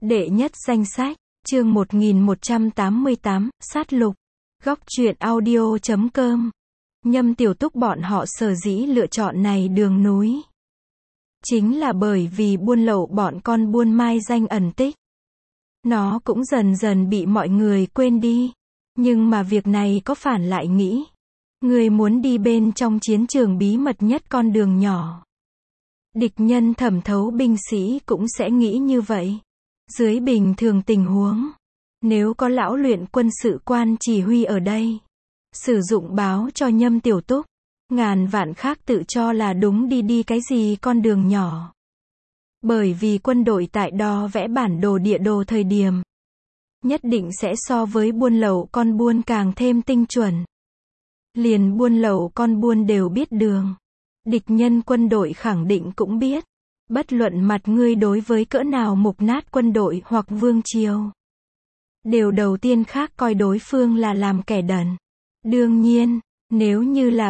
Đệ nhất danh sách, chương 1188, sát lục. Góc truyện audio.com. Nhâm Tiểu Túc bọn họ sở dĩ lựa chọn này đường núi. Chính là bởi vì buôn lậu bọn con buôn mai danh ẩn tích. Nó cũng dần dần bị mọi người quên đi. Nhưng mà việc này có phản lại nghĩ. Người muốn đi bên trong chiến trường bí mật nhất con đường nhỏ. Địch nhân thẩm thấu binh sĩ cũng sẽ nghĩ như vậy. Dưới bình thường tình huống, nếu có lão luyện quân sự quan chỉ huy ở đây, sử dụng báo cho Nhâm Tiểu Túc, ngàn vạn khác tự cho là đúng đi cái gì con đường nhỏ. Bởi vì quân đội tại đó vẽ bản đồ địa đồ thời điểm, nhất định sẽ so với buôn lậu con buôn càng thêm tinh chuẩn. Liền buôn lậu con buôn đều biết đường. Địch nhân quân đội khẳng định cũng biết. Bất luận mặt ngươi đối với cỡ nào mục nát quân đội hoặc vương triều, đều đầu tiên khác coi đối phương là làm kẻ đần. Đương nhiên, nếu như là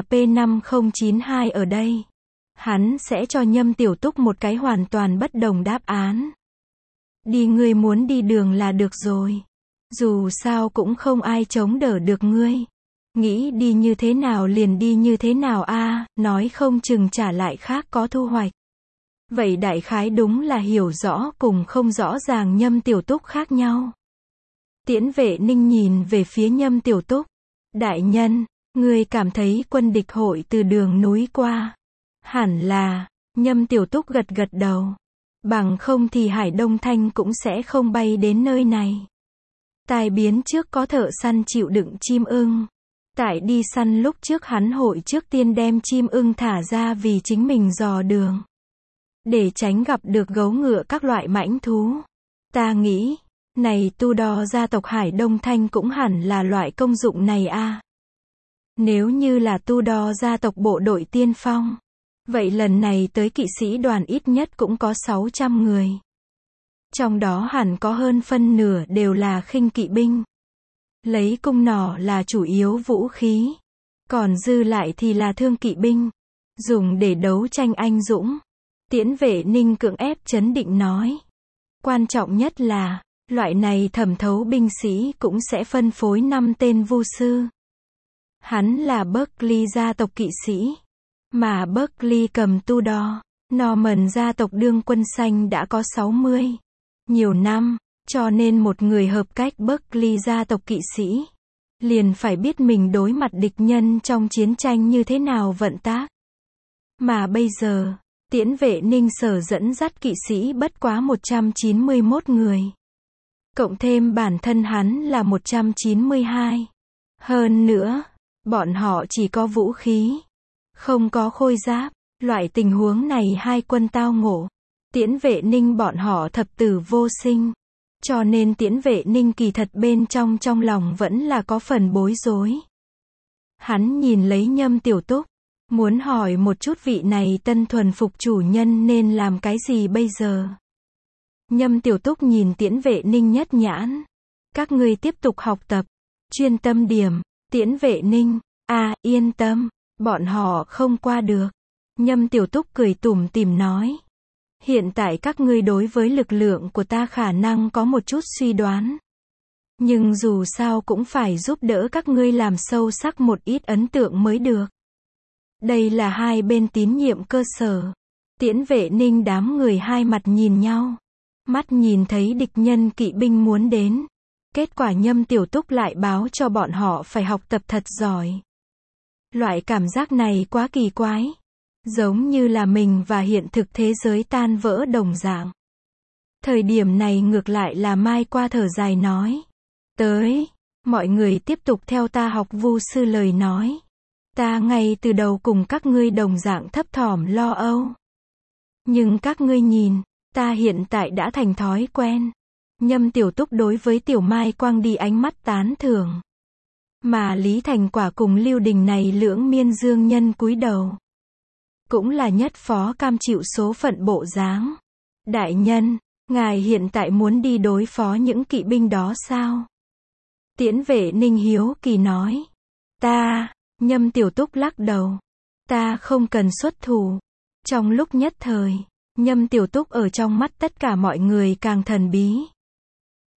P5092 ở đây, hắn sẽ cho Nhâm Tiểu Túc một cái hoàn toàn bất đồng đáp án. Đi ngươi muốn đi đường là được rồi. Dù sao cũng không ai chống đỡ được ngươi. Nghĩ đi như thế nào liền đi như thế nào a, nói không chừng trả lại khác có thu hoạch. Vậy đại khái đúng là hiểu rõ cùng không rõ ràng Nhâm Tiểu Túc khác nhau. Tiễn Vệ Ninh nhìn về phía Nhâm Tiểu Túc. Đại nhân, ngươi cảm thấy quân địch hội từ đường núi qua? Hẳn là, Nhâm Tiểu Túc gật gật đầu. Bằng không thì Hải Đông Thanh cũng sẽ không bay đến nơi này. Tai biến trước có thợ săn chịu đựng chim ưng. Tại đi săn lúc trước hắn hội trước tiên đem chim ưng thả ra vì chính mình dò đường. Để tránh gặp được gấu ngựa các loại mãnh thú. Ta nghĩ, này tu đo gia tộc Hải Đông Thanh cũng hẳn là loại công dụng này a. Nếu như là tu đo gia tộc bộ đội tiên phong, vậy lần này tới kỵ sĩ đoàn ít nhất cũng có 600 người. Trong đó hẳn có hơn phân nửa đều là khinh kỵ binh. Lấy cung nỏ là chủ yếu vũ khí. Còn dư lại thì là thương kỵ binh. Dùng để đấu tranh anh dũng. Tiễn Vệ Ninh cưỡng ép trấn định nói. Quan trọng nhất là, loại này thẩm thấu binh sĩ cũng sẽ phân phối 5 tên vu sư. Hắn là Berkeley gia tộc kỵ sĩ. Mà Berkeley cầm tu đo, Norman gia tộc đương quân xanh đã có 60 nhiều năm, cho nên một người hợp cách Berkeley gia tộc kỵ sĩ, liền phải biết mình đối mặt địch nhân trong chiến tranh như thế nào vận tác. Mà bây giờ, Tiễn Vệ Ninh sở dẫn dắt kỵ sĩ bất quá 191 người. Cộng thêm bản thân hắn là 192. Hơn nữa, bọn họ chỉ có vũ khí, không có khôi giáp. Loại tình huống này hai quân tao ngộ. Tiễn Vệ Ninh bọn họ thập tử vô sinh. Cho nên Tiễn Vệ Ninh kỳ thật bên trong lòng vẫn là có phần bối rối. Hắn nhìn lấy Nhâm Tiểu Túc, muốn hỏi một chút vị này tân thuần phục chủ nhân nên làm cái gì bây giờ. Nhâm Tiểu Túc nhìn Tiễn Vệ Ninh nhất nhãn. Các ngươi tiếp tục học tập, chuyên tâm điểm. Tiễn Vệ Ninh, yên tâm, bọn họ không qua được. Nhâm Tiểu Túc cười tủm tỉm nói. Hiện tại các ngươi đối với lực lượng của ta khả năng có một chút suy đoán. Nhưng dù sao cũng phải giúp đỡ các ngươi làm sâu sắc một ít ấn tượng mới được. Đây là hai bên tín nhiệm cơ sở. Tiễn Vệ Ninh đám người hai mặt nhìn nhau. Mắt nhìn thấy địch nhân kỵ binh muốn đến. Kết quả Nhâm Tiểu Túc lại báo cho bọn họ phải học tập thật giỏi. Loại cảm giác này quá kỳ quái. Giống như là mình và hiện thực thế giới tan vỡ đồng dạng. Thời điểm này ngược lại là Mai qua thở dài nói. Tới, mọi người tiếp tục theo ta học vu sư lời nói. Ta ngay từ đầu cùng các ngươi đồng dạng thấp thỏm lo âu. Nhưng các ngươi nhìn, ta hiện tại đã thành thói quen. Nhâm Tiểu Túc đối với Tiểu Mai quang đi ánh mắt tán thưởng. Mà Lý Thành Quả cùng Lưu Đình này lưỡng miên dương nhân cúi đầu. Cũng là nhất phó cam chịu số phận bộ dáng. Đại nhân, ngài hiện tại muốn đi đối phó những kỵ binh đó sao? Tiễn Vệ Ninh hiếu kỳ nói. Nhâm Tiểu Túc lắc đầu. Ta không cần xuất thủ. Trong lúc nhất thời, Nhâm Tiểu Túc ở trong mắt tất cả mọi người càng thần bí.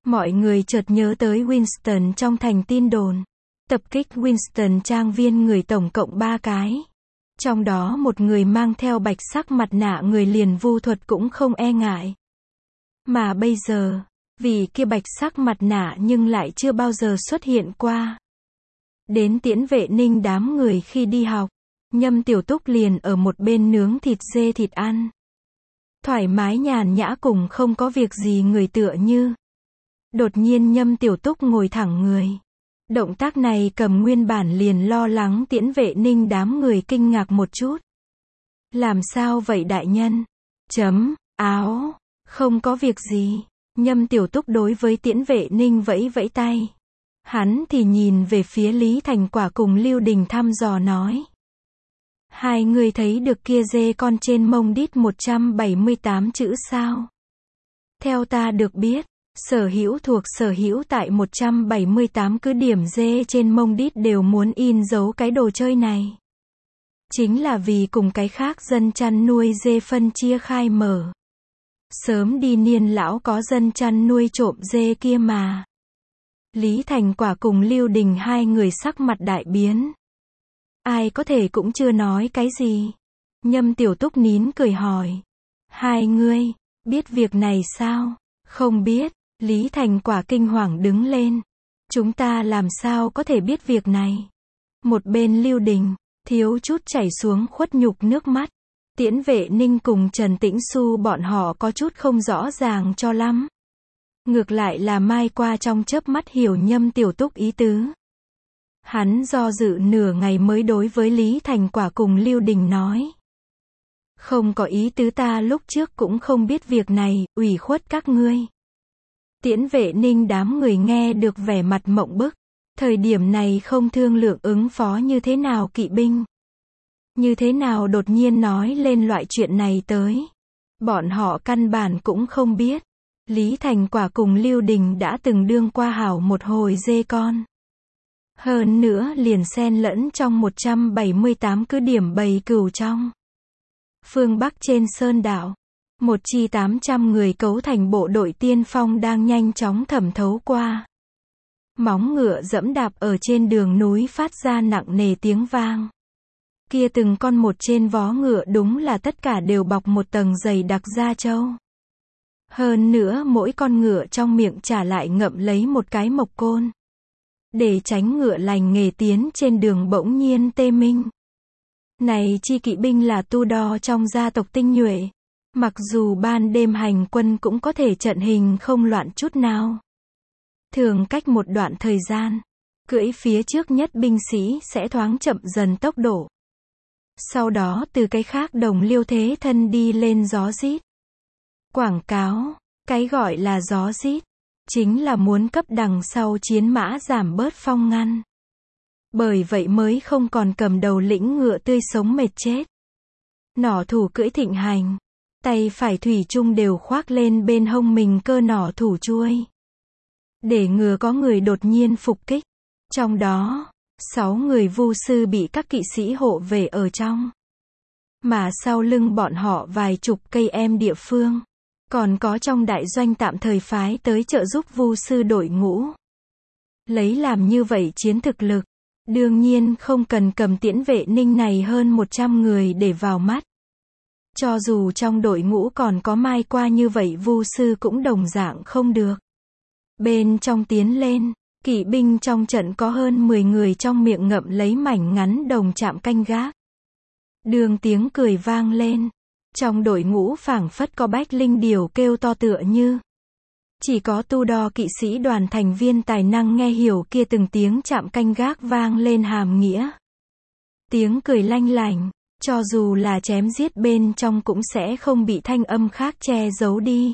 Mọi người chợt nhớ tới Winston trong thành tin đồn. Tập kích Winston trang viên người tổng cộng 3 cái. Trong đó một người mang theo bạch sắc mặt nạ người liền vu thuật cũng không e ngại. Mà bây giờ, vì kia bạch sắc mặt nạ nhưng lại chưa bao giờ xuất hiện qua. Đến Tiễn Vệ Ninh đám người khi đi học, Nhâm Tiểu Túc liền ở một bên nướng thịt dê thịt ăn. Thoải mái nhàn nhã cùng không có việc gì người tựa như. Đột nhiên Nhâm Tiểu Túc ngồi thẳng người. Động tác này cầm nguyên bản liền lo lắng Tiễn Vệ Ninh đám người kinh ngạc một chút. Làm sao vậy đại nhân? Áo, không có việc gì. Nhâm Tiểu Túc đối với Tiễn Vệ Ninh vẫy vẫy tay. Hắn thì nhìn về phía Lý Thành Quả cùng Lưu Đình thăm dò nói. Hai người thấy được kia dê con trên mông đít 178 chữ sao? Theo ta được biết, sở hữu thuộc sở hữu tại 178 cứ điểm dê trên mông đít đều muốn in dấu cái đồ chơi này. Chính là vì cùng cái khác dân chăn nuôi dê phân chia khai mở. Sớm đi niên lão có dân chăn nuôi trộm dê kia mà. Lý Thành Quả cùng Lưu Đình hai người sắc mặt đại biến. Ai có thể cũng chưa nói cái gì. Nhâm Tiểu Túc nín cười hỏi. Hai ngươi, biết việc này sao? Không biết. Lý Thành Quả kinh hoàng đứng lên. Chúng ta làm sao có thể biết việc này? Một bên Lưu Đình, thiếu chút chảy xuống khuất nhục nước mắt. Tiễn Vệ Ninh cùng Trần Tĩnh Xu bọn họ có chút không rõ ràng cho lắm. Ngược lại là Mai Qua trong chớp mắt hiểu Nhâm Tiểu Túc ý tứ. Hắn do dự nửa ngày mới đối với Lý Thành Quả cùng Lưu Đình nói. Không có ý tứ, ta lúc trước cũng không biết việc này, ủy khuất các ngươi. Tiễn Vệ Ninh đám người nghe được vẻ mặt mộng bức. Thời điểm này không thương lượng ứng phó như thế nào kỵ binh. Như thế nào đột nhiên nói lên loại chuyện này tới. Bọn họ căn bản cũng không biết. Lý Thành Quả cùng Lưu Đình đã từng đương qua hảo một hồi dê con. Hơn nữa liền xen lẫn trong 178 cứ điểm bầy cừu trong. Phương Bắc trên sơn đảo, một chi 800 người cấu thành bộ đội tiên phong đang nhanh chóng thẩm thấu qua. Móng ngựa dẫm đạp ở trên đường núi phát ra nặng nề tiếng vang. Kia từng con một trên vó ngựa đúng là tất cả đều bọc một tầng dày đặc da trâu. Hơn nữa mỗi con ngựa trong miệng trả lại ngậm lấy một cái mộc côn. Để tránh ngựa lành nghề tiến trên đường bỗng nhiên tê minh. Này chi kỵ binh là tu đo trong gia tộc tinh nhuệ. Mặc dù ban đêm hành quân cũng có thể trận hình không loạn chút nào. Thường cách một đoạn thời gian, cưỡi phía trước nhất binh sĩ sẽ thoáng chậm dần tốc độ. Sau đó từ cái khác đồng liêu thế thân đi lên gió rít. Quảng cáo, cái gọi là gió rít, chính là muốn cấp đằng sau chiến mã giảm bớt phong ngăn. Bởi vậy mới không còn cầm đầu lĩnh ngựa tươi sống mệt chết. Nỏ thủ cưỡi thịnh hành, tay phải thủy chung đều khoác lên bên hông mình cơ nỏ thủ chuôi. Để ngừa có người đột nhiên phục kích. Trong đó, 6 người vu sư bị các kỵ sĩ hộ vệ ở trong. Mà sau lưng bọn họ vài chục cây em địa phương. Còn có trong đại doanh tạm thời phái tới trợ giúp vu sư đội ngũ. Lấy làm như vậy chiến thực lực. Đương nhiên không cần cầm Tiễn Vệ Ninh này hơn 100 người để vào mắt. Cho dù trong đội ngũ còn có Mai Qua như vậy vu sư cũng đồng dạng không được. Bên trong tiến lên, kỵ binh trong trận có hơn 10 người trong miệng ngậm lấy mảnh ngắn đồng chạm canh gác. Đường tiếng cười vang lên. Trong đội ngũ phảng phất có bách linh điểu kêu to tựa như. Chỉ có tu đo kỵ sĩ đoàn thành viên tài năng nghe hiểu kia từng tiếng chạm canh gác vang lên hàm nghĩa. Tiếng cười lanh lảnh, cho dù là chém giết bên trong cũng sẽ không bị thanh âm khác che giấu đi.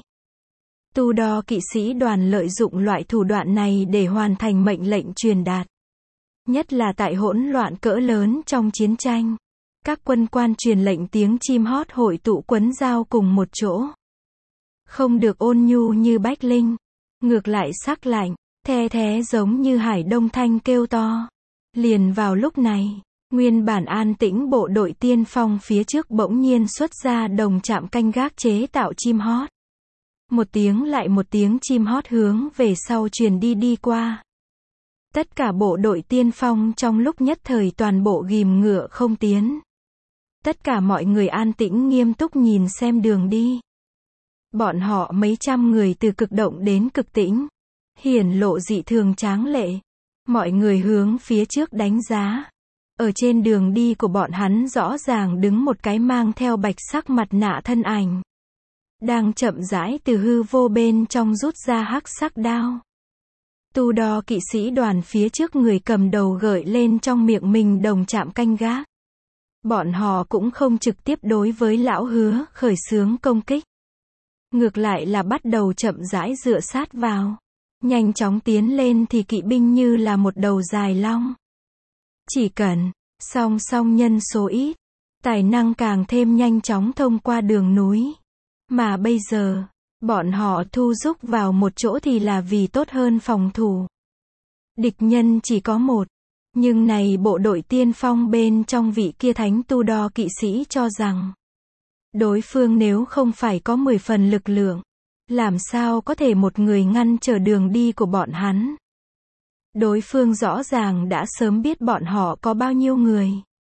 Tu đo kỵ sĩ đoàn lợi dụng loại thủ đoạn này để hoàn thành mệnh lệnh truyền đạt. Nhất là tại hỗn loạn cỡ lớn trong chiến tranh. Các quân quan truyền lệnh tiếng chim hót hội tụ quấn giao cùng một chỗ. Không được ôn nhu như bách linh. Ngược lại sắc lạnh, the thé giống như hải đông thanh kêu to. Liền vào lúc này, nguyên bản an tĩnh bộ đội tiên phong phía trước bỗng nhiên xuất ra đồng chạm canh gác chế tạo chim hót. Một tiếng lại một tiếng chim hót hướng về sau truyền đi qua. Tất cả bộ đội tiên phong trong lúc nhất thời toàn bộ ghìm ngựa không tiến. Tất cả mọi người an tĩnh nghiêm túc nhìn xem đường đi. Bọn họ mấy trăm người từ cực động đến cực tĩnh, hiển lộ dị thường tráng lệ. Mọi người hướng phía trước đánh giá. Ở trên đường đi của bọn hắn rõ ràng đứng một cái mang theo bạch sắc mặt nạ thân ảnh. Đang chậm rãi từ hư vô bên trong rút ra hắc sắc đao. Tu Đo kỵ sĩ đoàn phía trước người cầm đầu gợi lên trong miệng mình đồng chạm canh gác. Bọn họ cũng không trực tiếp đối với lão Hứa khởi xướng công kích. Ngược lại là bắt đầu chậm rãi dựa sát vào. Nhanh chóng tiến lên thì kỵ binh như là một đầu dài long. Chỉ cần song song nhân số ít, tài năng càng thêm nhanh chóng thông qua đường núi. Mà bây giờ, bọn họ thu rúc vào một chỗ thì là vì tốt hơn phòng thủ. Địch nhân chỉ có một, nhưng này bộ đội tiên phong bên trong vị kia thánh Tu Đo kỵ sĩ cho rằng, đối phương nếu không phải có 10 phần lực lượng, làm sao có thể một người ngăn trở đường đi của bọn hắn. Đối phương rõ ràng đã sớm biết bọn họ có bao nhiêu người,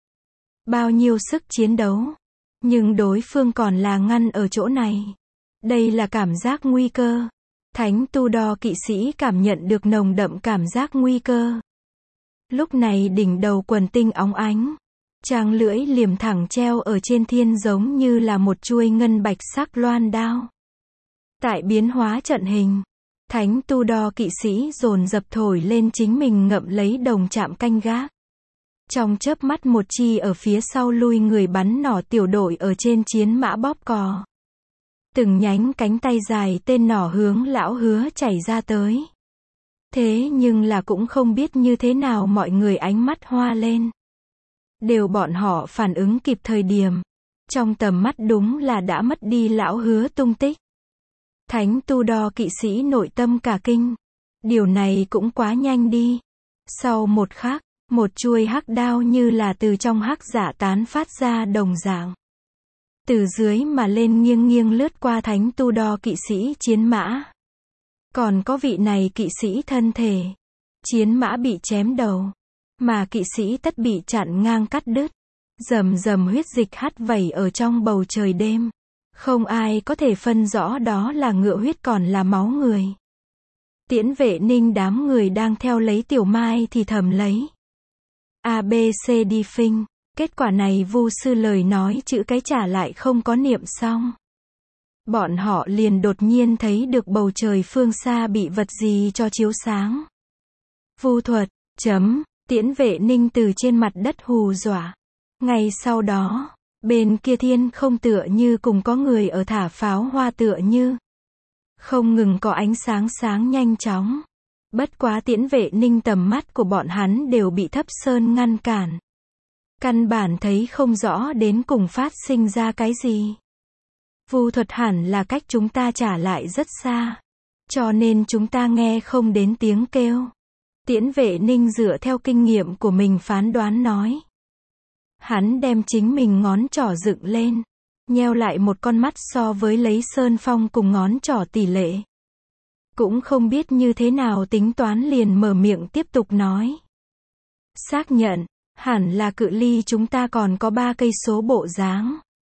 bao nhiêu sức chiến đấu, nhưng đối phương còn là ngăn ở chỗ này. Đây là cảm giác nguy cơ. Thánh Tu Đo kỵ sĩ cảm nhận được nồng đậm cảm giác nguy cơ. Lúc này đỉnh đầu quần tinh óng ánh, tráng lưỡi liềm thẳng treo ở trên thiên giống như là một chuôi ngân bạch sắc loan đao. Tại biến hóa trận hình, thánh Tu Đo kỵ sĩ dồn dập thổi lên chính mình ngậm lấy đồng chạm canh gác. Trong chớp mắt một chi ở phía sau lui người bắn nỏ tiểu đội ở trên chiến mã bóp cò. Từng nhánh cánh tay dài tên nỏ hướng lão Hứa chảy ra tới. Thế nhưng là cũng không biết như thế nào mọi người ánh mắt hoa lên. Đều bọn họ phản ứng kịp thời điểm. Trong tầm mắt đúng là đã mất đi lão Hứa tung tích. Thánh Tu Đo kỵ sĩ nội tâm cả kinh. Điều này cũng quá nhanh đi. Sau một khắc, một chuôi hắc đao như là từ trong hắc dạ tán phát ra đồng dạng. Từ dưới mà lên nghiêng nghiêng lướt qua thánh Tu Đo kỵ sĩ chiến mã. Còn có vị này kỵ sĩ thân thể. Chiến mã bị chém đầu. Mà kỵ sĩ tất bị chặn ngang cắt đứt. Rầm rầm huyết dịch hắt vẩy ở trong bầu trời đêm. Không ai có thể phân rõ đó là ngựa huyết còn là máu người. Tiễn Vệ Ninh đám người đang theo lấy Tiểu Mai thì thầm lấy. ABC đi phinh. Kết quả này Vu sư lời nói chữ cái trả lại không có niệm xong. Bọn họ liền đột nhiên thấy được bầu trời phương xa bị vật gì cho chiếu sáng. Vu thuật, Tiễn Vệ Ninh từ trên mặt đất hù dọa. Ngay sau đó, bên kia thiên không tựa như cùng có người ở thả pháo hoa tựa như. Không ngừng có ánh sáng sáng nhanh chóng. Bất quá Tiễn Vệ Ninh tầm mắt của bọn hắn đều bị thấp sơn ngăn cản. Căn bản thấy không rõ đến cùng phát sinh ra cái gì. Vu thuật hẳn là cách chúng ta trả lại rất xa. Cho nên chúng ta nghe không đến tiếng kêu. Tiễn Vệ Ninh dựa theo kinh nghiệm của mình phán đoán nói. Hắn đem chính mình ngón trỏ dựng lên. Nheo lại một con mắt so với lấy sơn phong cùng ngón trỏ tỷ lệ. Cũng không biết như thế nào tính toán liền mở miệng tiếp tục nói. Xác nhận. Hẳn là cự ly chúng ta còn có 3 cây số bộ dáng.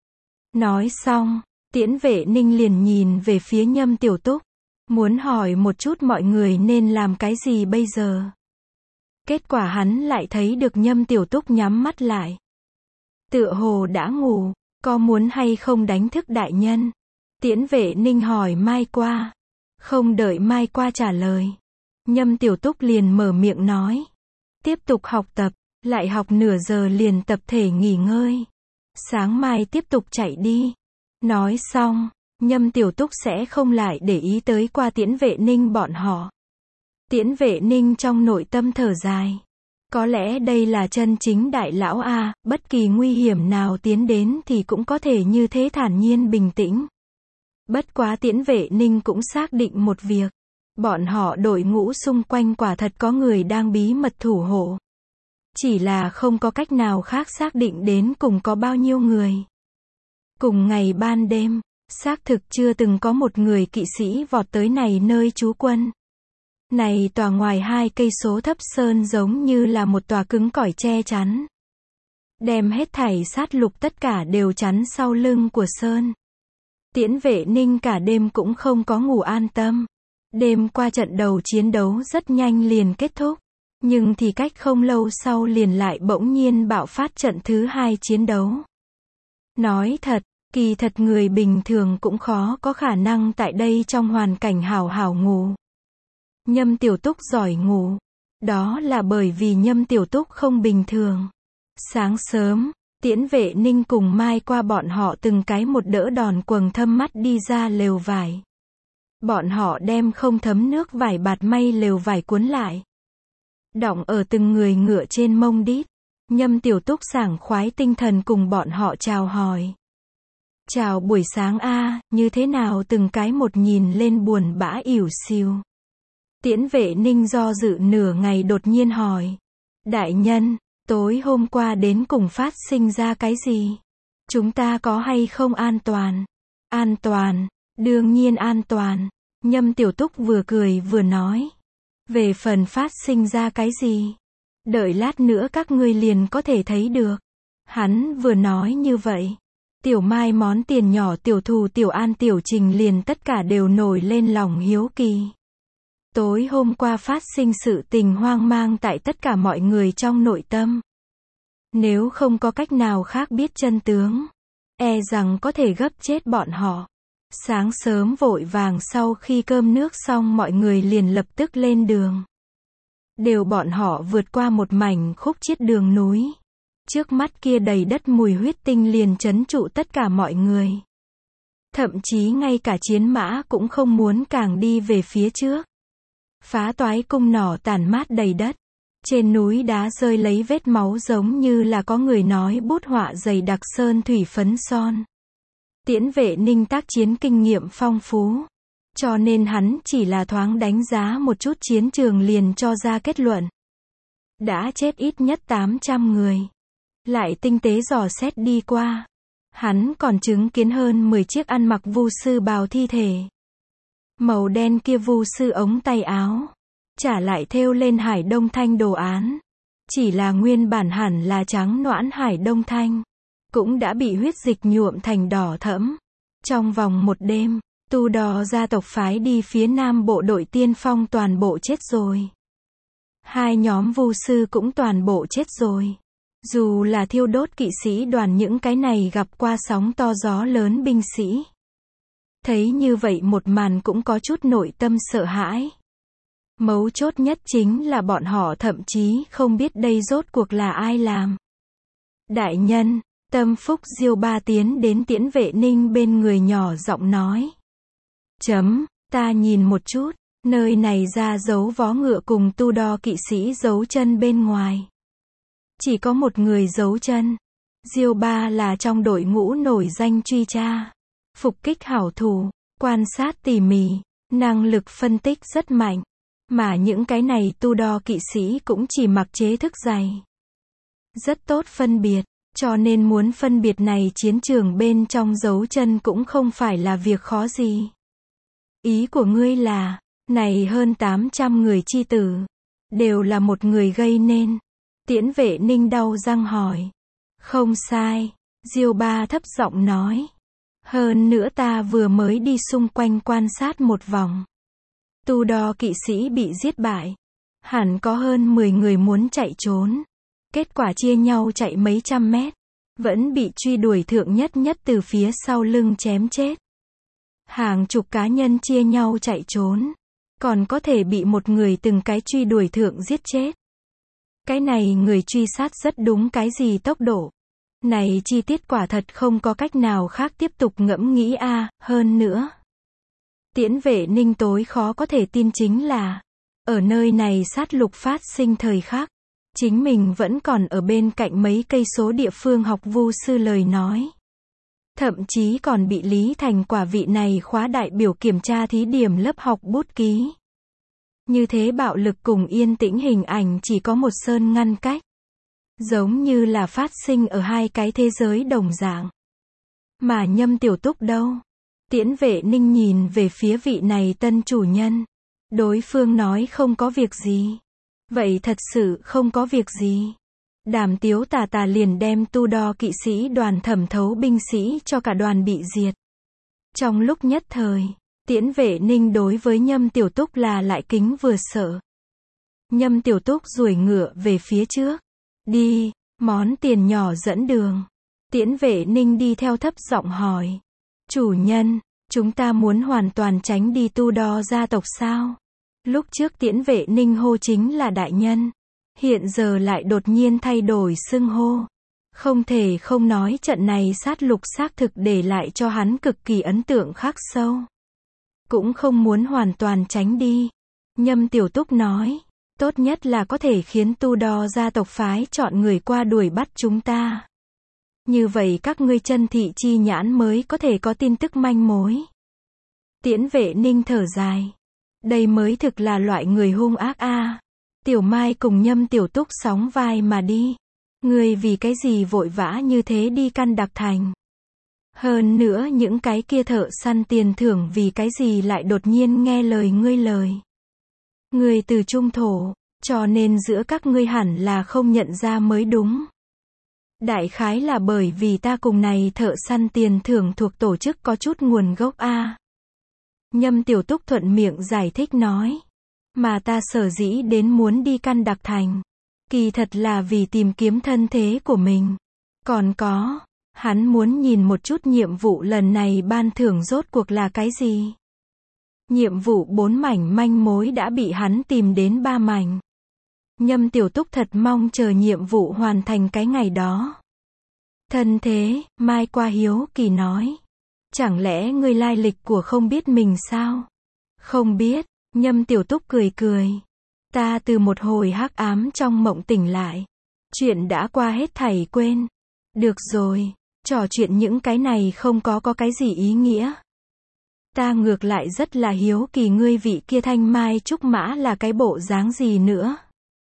Nói xong, Tiễn Vệ Ninh liền nhìn về phía Nhâm Tiểu Túc. Muốn hỏi một chút mọi người nên làm cái gì bây giờ. Kết quả hắn lại thấy được Nhâm Tiểu Túc nhắm mắt lại. Tựa hồ đã ngủ, có muốn hay không đánh thức đại nhân? Tiễn Vệ Ninh hỏi Mai Qua. Không đợi Mai Qua trả lời. Nhâm Tiểu Túc liền mở miệng nói. Tiếp tục học tập. Lại học nửa giờ liền tập thể nghỉ ngơi. Sáng mai tiếp tục chạy đi. Nói xong, Nhâm Tiểu Túc sẽ không lại để ý tới qua Tiễn Vệ Ninh bọn họ. Tiễn Vệ Ninh trong nội tâm thở dài. Có lẽ đây là chân chính đại lão a, bất kỳ nguy hiểm nào tiến đến thì cũng có thể như thế thản nhiên bình tĩnh. Bất quá Tiễn Vệ Ninh cũng xác định một việc. Bọn họ đội ngũ xung quanh quả thật có người đang bí mật thủ hộ. Chỉ là không có cách nào khác xác định đến cùng có bao nhiêu người. Cùng ngày ban đêm, Xác thực chưa từng có một người kỵ sĩ vọt tới này nơi trú quân. Này tòa ngoài 2 cây số thấp sơn giống như là một tòa cứng cỏi che chắn. Đem hết thảy sát lục tất cả đều chắn sau lưng của sơn. Tiễn Vệ Ninh cả đêm cũng không có ngủ an tâm. Đêm qua trận đầu chiến đấu rất nhanh liền kết thúc. Nhưng thì cách không lâu sau liền lại bỗng nhiên bạo phát trận thứ 2 chiến đấu. Nói thật, kỳ thật người bình thường cũng khó có khả năng tại đây trong hoàn cảnh hảo hảo ngủ. Nhâm Tiểu Túc giỏi ngủ. Đó là bởi vì Nhâm Tiểu Túc không bình thường. Sáng sớm, Tiễn Vệ Ninh cùng Mai qua bọn họ từng cái một đỡ đòn quầng thâm mắt đi ra lều vải. Bọn họ đem không thấm nước vải bạt may lều vải cuốn lại. Đọng ở từng người ngựa trên mông đít. Nhâm Tiểu Túc sảng khoái tinh thần cùng bọn họ chào hỏi. Chào buổi sáng a, như thế nào từng cái một nhìn lên buồn bã ỉu xìu. Tiễn Vệ Ninh do dự nửa ngày đột nhiên hỏi. Đại nhân, tối hôm qua đến cùng phát sinh ra cái gì? Chúng ta có hay không an toàn? An toàn, đương nhiên an toàn. Nhâm Tiểu Túc vừa cười vừa nói. Về phần phát sinh ra cái gì? Đợi lát nữa các ngươi liền có thể thấy được. Hắn vừa nói như vậy. Tiểu Mai món tiền nhỏ Tiểu Thù Tiểu An Tiểu Trình liền tất cả đều nổi lên lòng hiếu kỳ. Tối hôm qua phát sinh sự tình hoang mang tại tất cả mọi người trong nội tâm. Nếu không có cách nào khác biết chân tướng, e rằng có thể gấp chết bọn họ. Sáng sớm vội vàng sau khi cơm nước xong mọi người liền lập tức lên đường. Đều bọn họ vượt qua một mảnh khúc chiết đường núi. Trước mắt kia đầy đất mùi huyết tinh liền trấn trụ tất cả mọi người. Thậm chí ngay cả chiến mã cũng không muốn càng đi về phía trước. Phá toái cung nỏ tàn mát đầy đất. Trên núi đá rơi lấy vết máu giống như là có người nói bút họa dày đặc sơn thủy phấn son. Tiễn Vệ Ninh tác chiến kinh nghiệm phong phú. Cho nên hắn chỉ là thoáng đánh giá một chút chiến trường liền cho ra kết luận. Đã chết ít nhất 800 người. Lại tinh tế dò xét đi qua. Hắn còn chứng kiến hơn 10 chiếc ăn mặc vu sư bào thi thể. Màu đen kia vu sư ống tay áo. Trả lại thêu lên Hải Đông Thanh đồ án. Chỉ là nguyên bản hẳn là trắng noãn Hải Đông Thanh. Cũng đã bị huyết dịch nhuộm thành đỏ thẫm. Trong vòng một đêm, Tu Đò gia tộc phái đi phía nam bộ đội tiên phong toàn bộ chết rồi. 2 nhóm vu sư cũng toàn bộ chết rồi. Dù là thiêu đốt kỵ sĩ đoàn những cái này gặp qua sóng to gió lớn binh sĩ. Thấy như vậy một màn cũng có chút nội tâm sợ hãi. Mấu chốt nhất chính là bọn họ thậm chí không biết đây rốt cuộc là ai làm. Đại nhân, Tâm Phúc Diêu Ba tiến đến Tiễn Vệ Ninh bên người nhỏ giọng nói. Ta nhìn một chút, nơi này ra dấu vó ngựa cùng Tu Đo kỵ sĩ dấu chân bên ngoài. Chỉ có một người dấu chân. Diêu Ba là trong đội ngũ nổi danh truy tra. Phục kích hảo thủ, quan sát tỉ mỉ, năng lực phân tích rất mạnh. Mà những cái này Tu Đo kỵ sĩ cũng chỉ mặc chế thức dày. Rất tốt phân biệt, cho nên muốn phân biệt này chiến trường bên trong dấu chân cũng không phải là việc khó gì. Ý của ngươi là, này hơn 800 người chi tử, đều là một người gây nên. Tiễn Vệ Ninh đau răng hỏi. Không sai, Diêu Ba thấp giọng nói. Hơn nữa ta vừa mới đi xung quanh quan sát một vòng. Tu Đo kỵ sĩ bị giết bại. Hẳn có hơn 10 người muốn chạy trốn. Kết quả chia nhau chạy mấy trăm mét. Vẫn bị truy đuổi thượng nhất từ phía sau lưng chém chết. Hàng chục cá nhân chia nhau chạy trốn. Còn có thể bị một người từng cái truy đuổi thượng giết chết. Cái này người truy sát rất đúng cái gì tốc độ. Này chi tiết quả thật không có cách nào khác tiếp tục ngẫm nghĩ a. Hơn nữa. Tiễn Vệ Ninh tối khó có thể tin chính là, ở nơi này sát lục phát sinh thời khắc, chính mình vẫn còn ở bên cạnh mấy cây số địa phương học vu sư lời nói. Thậm chí còn bị Lý Thành Quả vị này khóa đại biểu kiểm tra thí điểm lớp học bút ký. Như thế bạo lực cùng yên tĩnh hình ảnh chỉ có một sơn ngăn cách. Giống như là phát sinh ở 2 cái thế giới đồng dạng. Mà Nhâm Tiểu Túc đâu? Tiễn Vệ Ninh nhìn về phía vị này tân chủ nhân. Đối phương nói không có việc gì. Vậy thật sự không có việc gì. Đàm Tiếu tà tà liền đem Tu Đo kỵ sĩ đoàn thẩm thấu binh sĩ cho cả đoàn bị diệt. Trong lúc nhất thời, Tiễn Vệ Ninh đối với Nhâm Tiểu Túc là lại kính vừa sợ. Nhâm Tiểu Túc duỗi ngựa về phía trước. Đi, món tiền nhỏ dẫn đường. Tiễn Vệ Ninh đi theo thấp giọng hỏi. Chủ nhân, chúng ta muốn hoàn toàn tránh đi Tu Đo gia tộc sao? Lúc trước Tiễn Vệ Ninh hô chính là đại nhân. Hiện giờ lại đột nhiên thay đổi xưng hô. Không thể không nói trận này sát lục xác thực để lại cho hắn cực kỳ ấn tượng khắc sâu. Cũng không muốn hoàn toàn tránh đi. Nhâm Tiểu Túc nói. Tốt nhất là có thể khiến Tu Đo gia tộc phái chọn người qua đuổi bắt chúng ta. Như vậy các ngươi chân thị chi nhãn mới có thể có tin tức manh mối. Tiễn Vệ Ninh thở dài. Đây mới thực là loại người hung ác a. Tiểu Mai cùng Nhâm Tiểu Túc sóng vai mà đi. Ngươi vì cái gì vội vã như thế đi Căn Đặc Thành? Hơn nữa những cái kia thợ săn tiền thưởng vì cái gì lại đột nhiên nghe lời ngươi lời? Ngươi từ trung thổ, cho nên giữa các ngươi hẳn là không nhận ra mới đúng. Đại khái là bởi vì ta cùng này thợ săn tiền thưởng thuộc tổ chức có chút nguồn gốc a. Nhâm Tiểu Túc thuận miệng giải thích nói. Mà ta sở dĩ đến muốn đi Căn Đặc Thành. Kỳ thật là vì tìm kiếm thân thế của mình. Còn có, hắn muốn nhìn một chút nhiệm vụ lần này ban thưởng rốt cuộc là cái gì. Nhiệm vụ 4 mảnh manh mối đã bị hắn tìm đến 3 mảnh. Nhâm Tiểu Túc thật mong chờ nhiệm vụ hoàn thành cái ngày đó. Thân thế, Mai Qua hiếu kỳ nói. Chẳng lẽ ngươi lai lịch của không biết mình sao? Không biết, Nhâm Tiểu Túc cười cười. Ta từ một hồi hắc ám trong mộng tỉnh lại. Chuyện đã qua hết thảy quên. Được rồi, trò chuyện những cái này không có cái gì ý nghĩa. Ta ngược lại rất là hiếu kỳ ngươi vị kia thanh mai trúc mã là cái bộ dáng gì nữa.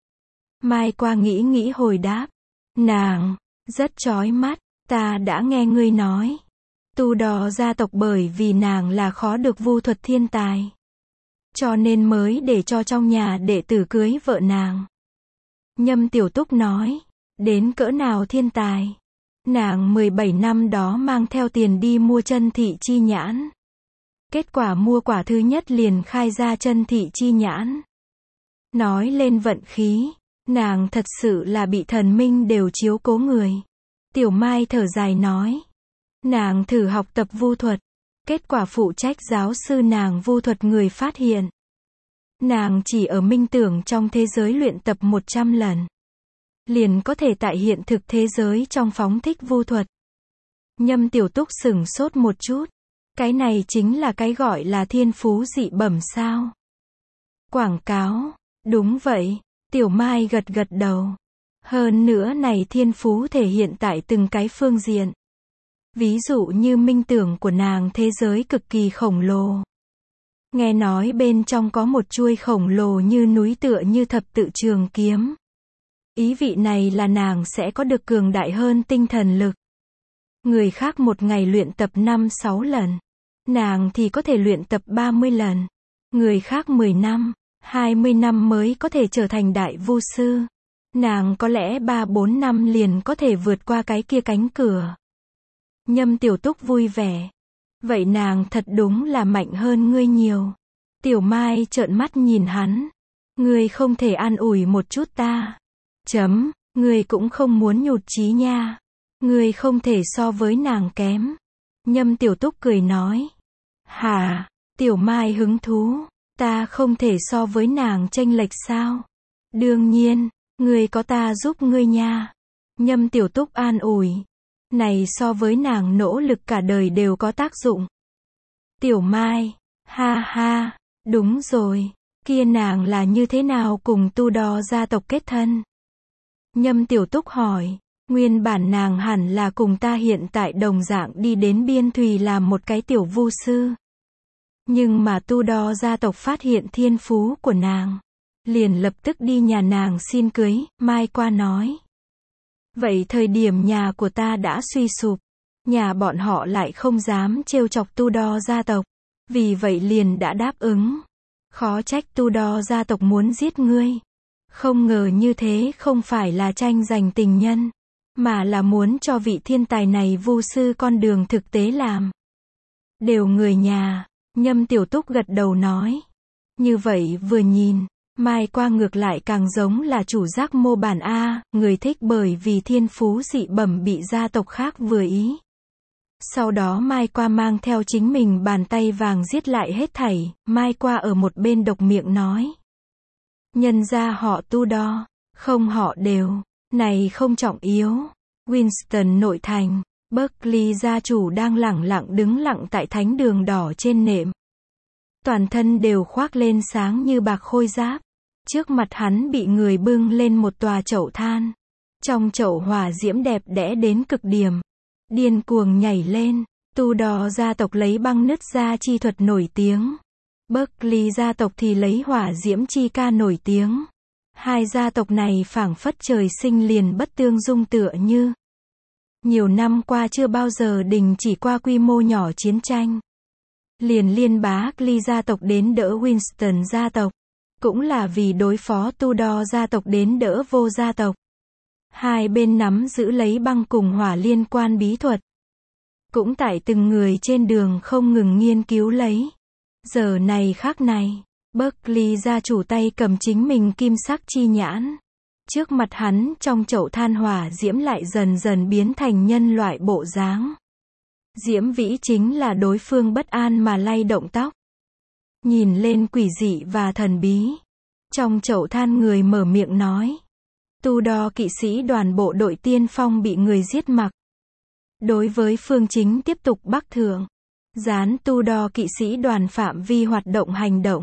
Mai Qua nghĩ hồi đáp. Nàng, rất chói mắt, ta đã nghe ngươi nói. Tu Đo gia tộc bởi vì nàng là khó được vu thuật thiên tài. Cho nên mới để cho trong nhà đệ tử cưới vợ nàng. Nhâm Tiểu Túc nói. Đến cỡ nào thiên tài? Nàng 17 năm đó mang theo tiền đi mua chân thị chi nhãn. Kết quả mua quả thứ nhất liền khai ra chân thị chi nhãn. Nói lên vận khí, nàng thật sự là bị thần minh đều chiếu cố người. Tiểu Mai thở dài nói. Nàng thử học tập vu thuật. Kết quả phụ trách giáo sư nàng vu thuật người phát hiện. Nàng chỉ ở minh tưởng trong thế giới luyện tập 100 lần. Liền có thể tại hiện thực thế giới trong phóng thích vu thuật. Nhâm Tiểu Túc sửng sốt một chút. Cái này chính là cái gọi là thiên phú dị bẩm sao? Quảng cáo. Đúng vậy. Tiểu Mai gật đầu. Hơn nữa này thiên phú thể hiện tại từng cái phương diện. Ví dụ như minh tưởng của nàng thế giới cực kỳ khổng lồ. Nghe nói bên trong có một chuôi khổng lồ như núi tựa như thập tự trường kiếm. Ý vị này là nàng sẽ có được cường đại hơn tinh thần lực. Người khác một ngày luyện tập 5-6 lần. Nàng thì có thể luyện tập 30 lần. Người khác 10 năm, 20 năm mới có thể trở thành đại vu sư. Nàng có lẽ 3-4 năm liền có thể vượt qua cái kia cánh cửa. Nhâm Tiểu Túc vui vẻ. Vậy nàng thật đúng là mạnh hơn ngươi nhiều. Tiểu Mai trợn mắt nhìn hắn. Ngươi không thể an ủi một chút ta. Ngươi cũng không muốn nhụt chí nha. Ngươi không thể so với nàng kém. Nhâm Tiểu Túc cười nói. Hả? Tiểu Mai hứng thú. Ta không thể so với nàng chênh lệch sao? Đương nhiên, ngươi có ta giúp ngươi nha. Nhâm Tiểu Túc an ủi. Này so với nàng nỗ lực cả đời đều có tác dụng. Tiểu Mai. Ha ha. Đúng rồi. Kia nàng là như thế nào cùng Tu Đo gia tộc kết thân? Nhâm Tiểu Túc hỏi. Nguyên bản nàng hẳn là cùng ta hiện tại đồng dạng đi đến Biên Thùy làm một cái tiểu vu sư. Nhưng mà Tu Đo gia tộc phát hiện thiên phú của nàng. Liền lập tức đi nhà nàng xin cưới, Mai Qua nói. Vậy thời điểm nhà của ta đã suy sụp. nhà bọn họ lại không dám trêu chọc Tu Đo gia tộc, vì vậy liền đã đáp ứng. Khó trách Tu Đo gia tộc muốn giết ngươi. Không ngờ như thế không phải là tranh giành tình nhân, mà là muốn cho vị thiên tài này vu sư con đường thực tế làm. Đều người nhà, Nhâm Tiểu Túc gật đầu nói. Như vậy vừa nhìn, Mai Qua ngược lại càng giống là chủ giác mô bản A, người thích bởi vì thiên phú dị bẩm bị gia tộc khác vừa ý. Sau đó Mai Qua mang theo chính mình bàn tay vàng giết lại hết thảy, Mai Qua ở một bên độc miệng nói. Nhân ra họ Tu Đo, không họ đều, này không trọng yếu. Winston nội thành, Berkeley gia chủ đang lẳng lặng đứng lặng tại thánh đường đỏ trên nệm. Toàn thân đều khoác lên sáng như bạc khôi giáp. Trước mặt hắn bị người bưng lên một tòa chậu than. Trong chậu hỏa diễm đẹp đẽ đến cực điểm. Điên cuồng nhảy lên. Tu Đo gia tộc lấy băng nứt ra chi thuật nổi tiếng. Berkeley gia tộc thì lấy hỏa diễm chi ca nổi tiếng. Hai gia tộc này phảng phất trời sinh liền bất tương dung tựa như. Nhiều năm qua chưa bao giờ đình chỉ qua quy mô nhỏ chiến tranh. Liền liên bá Berkeley gia tộc đến đỡ Winston gia tộc. Cũng là vì đối phó Tu Đo gia tộc đến đỡ Vô gia tộc. Hai bên nắm giữ lấy băng cùng hỏa liên quan bí thuật. Cũng tại từng người trên đường không ngừng nghiên cứu lấy. Giờ này khác này, Berkeley gia chủ tay cầm chính mình kim sắc chi nhãn. Trước mặt hắn trong chậu than hỏa diễm lại dần dần biến thành nhân loại bộ dáng. Diễm vĩ chính là đối phương bất an mà lay động tóc. Nhìn lên quỷ dị và thần bí. Trong chậu than người mở miệng nói. Tu Đo kỵ sĩ đoàn bộ đội tiên phong bị người giết mặc. Đối với phương chính tiếp tục bắc thượng. Gián Tu Đo kỵ sĩ đoàn phạm vi hoạt động hành động.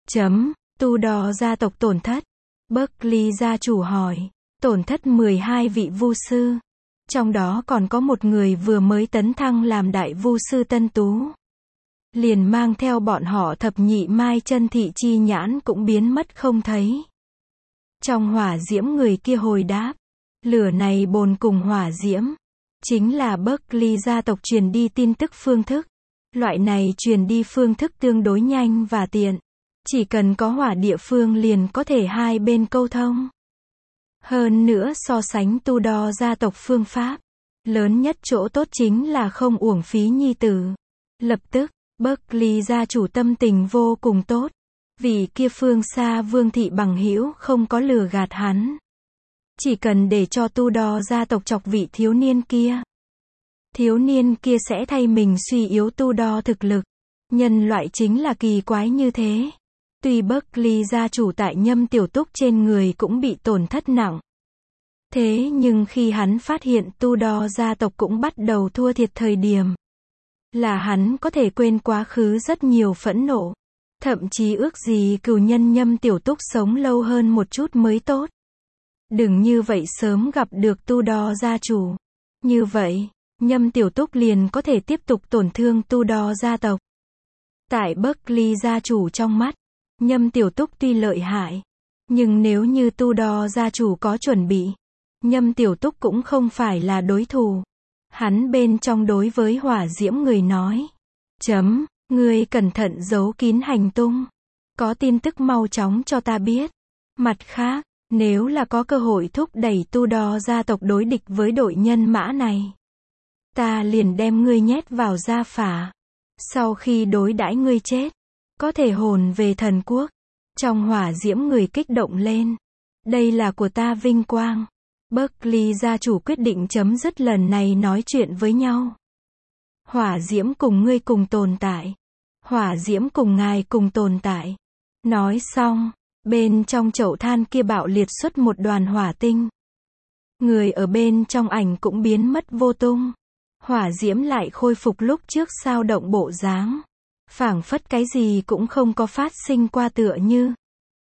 Tu Đo gia tộc tổn thất. Berkeley gia chủ hỏi. Tổn thất 12 vị vu sư. Trong đó còn có một người vừa mới tấn thăng làm đại vu sư tân tú. Liền mang theo bọn họ thập nhị mai chân thị chi nhãn cũng biến mất không thấy. Trong hỏa diễm người kia hồi đáp. Lửa này bồn cùng hỏa diễm. Chính là Berkeley gia tộc truyền đi tin tức phương thức. Loại này truyền đi phương thức tương đối nhanh và tiện. Chỉ cần có hỏa địa phương liền có thể hai bên câu thông. Hơn nữa so sánh Tu Đo gia tộc phương pháp. Lớn nhất chỗ tốt chính là không uổng phí nhi tử. Lập tức, Berkeley gia chủ tâm tình vô cùng tốt. Vì kia phương xa vương thị bằng hữu không có lừa gạt hắn. Chỉ cần để cho Tu Đo gia tộc chọc vị thiếu niên kia. Thiếu niên kia sẽ thay mình suy yếu Tu Đo thực lực. Nhân loại chính là kỳ quái như thế. Tuy Berkeley gia chủ tại Nhâm Tiểu Túc trên người cũng bị tổn thất nặng. Thế nhưng khi hắn phát hiện Tu Đo gia tộc cũng bắt đầu thua thiệt thời điểm. Là hắn có thể quên quá khứ rất nhiều phẫn nộ. Thậm chí ước gì cừu nhân Nhâm Tiểu Túc sống lâu hơn một chút mới tốt. Đừng như vậy sớm gặp được Tu Đo gia chủ. Như vậy, Nhâm Tiểu Túc liền có thể tiếp tục tổn thương Tu Đo gia tộc. Tại Berkeley gia chủ trong mắt, Nhâm Tiểu Túc tuy lợi hại, nhưng nếu như Tu Đo gia chủ có chuẩn bị, Nhâm Tiểu Túc cũng không phải là đối thủ. Hắn bên trong đối với hỏa diễm người nói. Ngươi cẩn thận giấu kín hành tung. Có tin tức mau chóng cho ta biết. Mặt khác, nếu là có cơ hội thúc đẩy Tu Đo gia tộc đối địch với đội nhân mã này, ta liền đem ngươi nhét vào gia phả. Sau khi đối đãi ngươi chết, có thể hồn về thần quốc. Trong hỏa diễm người kích động lên. Đây là của ta vinh quang. Berkeley gia chủ quyết định chấm dứt lần này nói chuyện với nhau. Hỏa diễm cùng ngươi cùng tồn tại. Hỏa diễm cùng ngài cùng tồn tại. Nói xong, bên trong chậu than kia bạo liệt xuất một đoàn hỏa tinh. Người ở bên trong ảnh cũng biến mất vô tung. Hỏa diễm lại khôi phục lúc trước sao động bộ dáng. Phảng phất cái gì cũng không có phát sinh qua tựa như.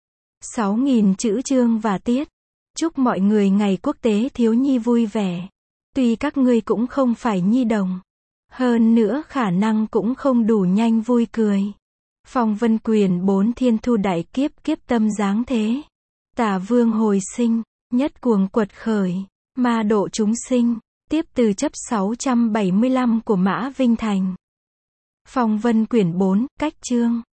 6.000 chữ chương và tiết. Chúc mọi người ngày quốc tế thiếu nhi vui vẻ. Tuy các ngươi cũng không phải nhi đồng. Hơn nữa khả năng cũng không đủ nhanh vui cười. Phong vân quyền 4 thiên thu đại kiếp kiếp tâm dáng thế. Tả vương hồi sinh, nhất cuồng quật khởi, ma độ chúng sinh. Tiếp từ chấp 675 của Mã Vinh Thành. Phong vân quyển 4, cách chương.